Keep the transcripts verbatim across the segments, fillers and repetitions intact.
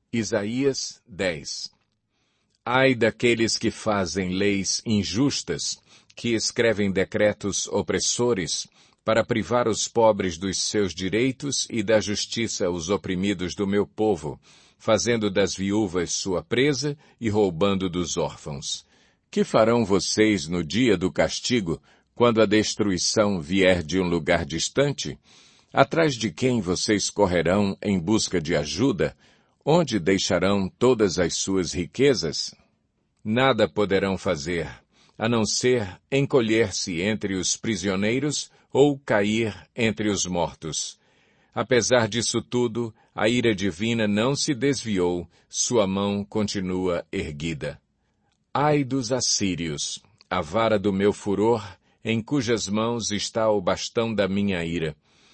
Isaías dez. Ai daqueles que fazem leis injustas, que escrevem decretos opressores, para privar os pobres dos seus direitos e da justiça aos oprimidos do meu povo, fazendo das viúvas sua presa e roubando dos órfãos. Que farão vocês no dia do castigo, quando a destruição vier de um lugar distante? Atrás de quem vocês correrão em busca de ajuda? Onde deixarão todas as suas riquezas? Nada poderão fazer, a não ser encolher-se entre os prisioneiros ou cair entre os mortos. Apesar disso tudo, a ira divina não se desviou, sua mão continua erguida. Ai dos assírios, a vara do meu furor, em cujas mãos está o bastão da minha ira.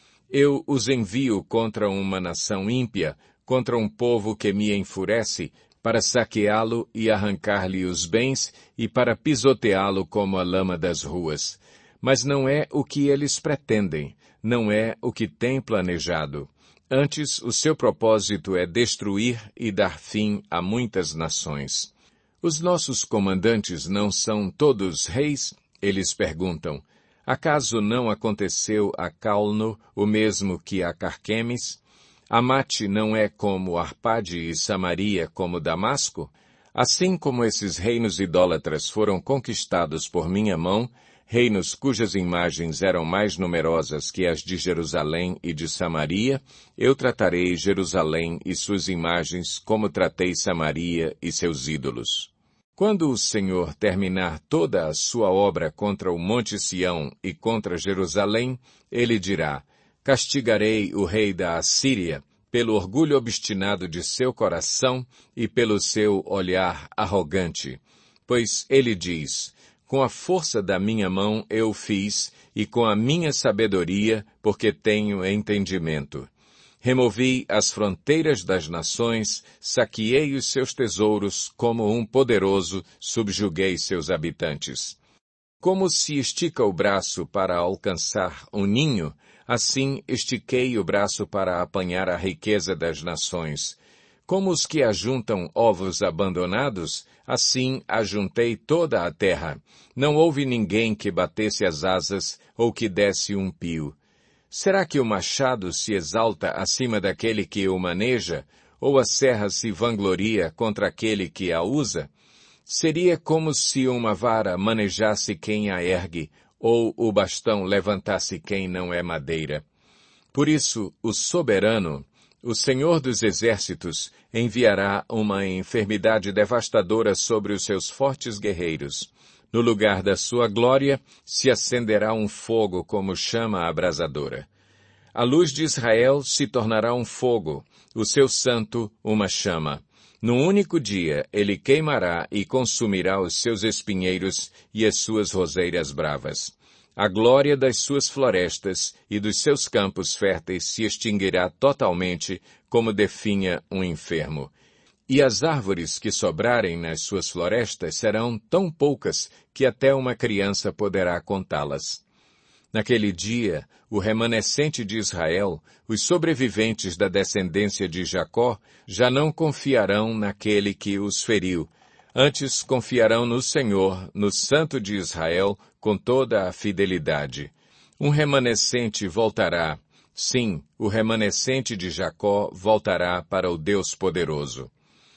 Eu os envio contra uma nação ímpia, contra um povo que me enfurece, para saqueá-lo e arrancar-lhe os bens e para pisoteá-lo como a lama das ruas. Mas não é o que eles pretendem, não é o que têm planejado. Antes, o seu propósito é destruir e dar fim a muitas nações. Os nossos comandantes não são todos reis? Eles perguntam. Acaso não aconteceu a Calno o mesmo que a Carquemes? Amate não é como Arpade e Samaria como Damasco? Assim como esses reinos idólatras foram conquistados por minha mão, reinos cujas imagens eram mais numerosas que as de Jerusalém e de Samaria, eu tratarei Jerusalém e suas imagens como tratei Samaria e seus ídolos. Quando o Senhor terminar toda a sua obra contra o Monte Sião e contra Jerusalém, ele dirá, castigarei o rei da Assíria pelo orgulho obstinado de seu coração e pelo seu olhar arrogante. Pois ele diz, com a força da minha mão eu fiz, e com a minha sabedoria, porque tenho entendimento. Removi as fronteiras das nações, saqueei os seus tesouros, como um poderoso, subjuguei seus habitantes. Como se estica o braço para alcançar um ninho, assim estiquei o braço para apanhar a riqueza das nações. Como os que ajuntam ovos abandonados, assim ajuntei toda a terra. Não houve ninguém que batesse as asas ou que desse um pio. Será que o machado se exalta acima daquele que o maneja, ou a serra se vangloria contra aquele que a usa? Seria como se uma vara manejasse quem a ergue, ou o bastão levantasse quem não é madeira. Por isso, o soberano, o Senhor dos exércitos, enviará uma enfermidade devastadora sobre os seus fortes guerreiros. No lugar da sua glória, se acenderá um fogo como chama abrasadora. A luz de Israel se tornará um fogo, o seu santo uma chama. Num único dia ele queimará e consumirá os seus espinheiros e as suas roseiras bravas. A glória das suas florestas e dos seus campos férteis se extinguirá totalmente, como definha um enfermo. E as árvores que sobrarem nas suas florestas serão tão poucas que até uma criança poderá contá-las. Naquele dia, o remanescente de Israel, os sobreviventes da descendência de Jacó, já não confiarão naquele que os feriu. Antes confiarão no Senhor, no Santo de Israel, com toda a fidelidade. Um remanescente voltará. Sim, o remanescente de Jacó voltará para o Deus poderoso.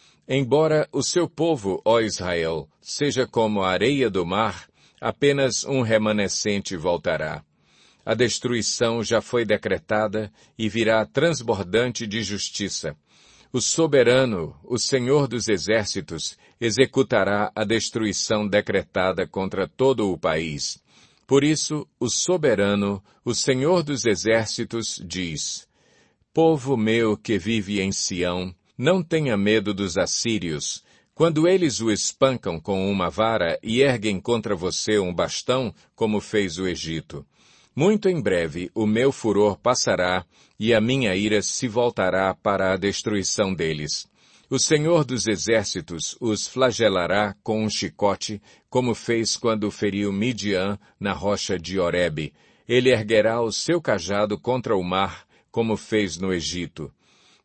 Embora o seu povo, ó Israel, seja como a areia do mar, apenas um remanescente voltará. A destruição já foi decretada e virá transbordante de justiça. O soberano, o Senhor dos exércitos, executará a destruição decretada contra todo o país. Por isso, o soberano, o Senhor dos exércitos, diz, Povo meu que vive em Sião, não tenha medo dos assírios. Quando eles o espancam com uma vara e erguem contra você um bastão, como fez o Egito. Muito em breve o meu furor passará e a minha ira se voltará para a destruição deles. O Senhor dos exércitos os flagelará com um chicote, como fez quando feriu Midian na rocha de Horebe. Ele erguerá o seu cajado contra o mar, como fez no Egito.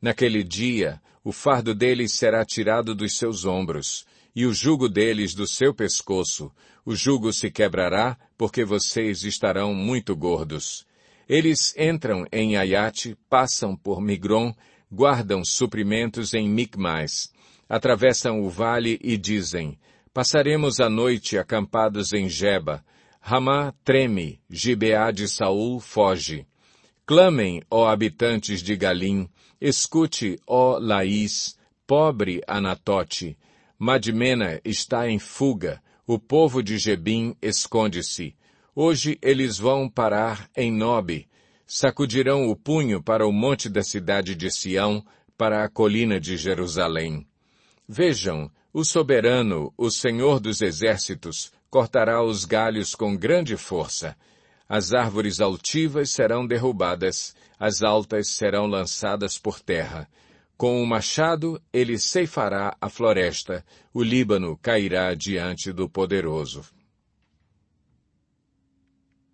Naquele dia, o fardo deles será tirado dos seus ombros, e o jugo deles do seu pescoço. O jugo se quebrará, porque vocês estarão muito gordos. Eles entram em Aiate, passam por Migron, guardam suprimentos em Micmais. Atravessam o vale e dizem, passaremos a noite acampados em Geba. Ramá treme, Gibeá de Saul foge. Clamem, ó habitantes de Galim, escute, ó Laís, pobre Anatote. Madmena está em fuga, o povo de Gebim esconde-se. Hoje eles vão parar em Nobe, sacudirão o punho para o monte da cidade de Sião, para a colina de Jerusalém. Vejam, o soberano, o Senhor dos exércitos, cortará os galhos com grande força. As árvores altivas serão derrubadas, as altas serão lançadas por terra. Com o machado ele ceifará a floresta, o Líbano cairá diante do Poderoso.